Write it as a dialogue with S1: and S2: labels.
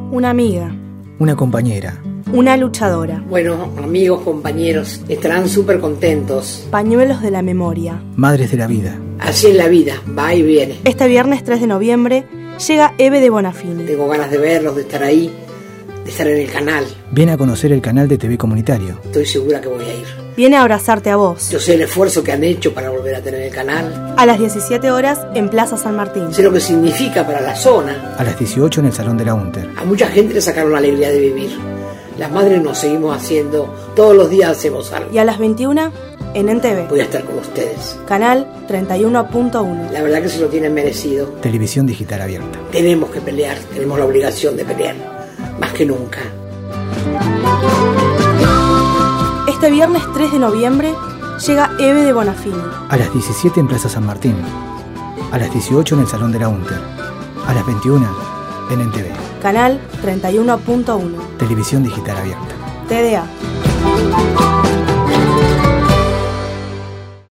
S1: Una amiga.
S2: Una compañera.
S1: Una luchadora.
S3: Bueno, amigos, compañeros, estarán súper contentos.
S1: Pañuelos de la memoria.
S2: Madres de la vida.
S3: Así es la vida, va y viene.
S1: Este viernes 3 de noviembre llega Eve de Bonafini.
S3: Tengo ganas de verlos, de estar ahí, de estar en el canal.
S2: Viene a conocer el canal de TV Comunitario.
S3: Estoy segura que voy a ir.
S1: Viene a abrazarte a vos.
S3: Yo sé el esfuerzo que han hecho para volver a tener el canal.
S1: A las 17 horas en Plaza San Martín.
S3: Sé lo que significa para la zona.
S2: A las 18 en el Salón de la UNTER.
S3: A mucha gente le sacaron la alegría de vivir. Las madres nos seguimos haciendo, todos los días hacemos algo.
S1: Y a las 21 en NTV.
S3: Voy a estar con ustedes.
S1: Canal 31.1.
S3: La verdad que se lo tienen merecido.
S2: Televisión digital abierta.
S3: Tenemos que pelear, tenemos la obligación de pelear, más que nunca.
S1: Este viernes 3 de noviembre llega Eve de Bonafini.
S2: A las 17 en Plaza San Martín. A las 18 en el Salón de la UNTER. A las 21 en NTV.
S1: Canal 31.1.
S2: Televisión digital abierta.
S1: TDA.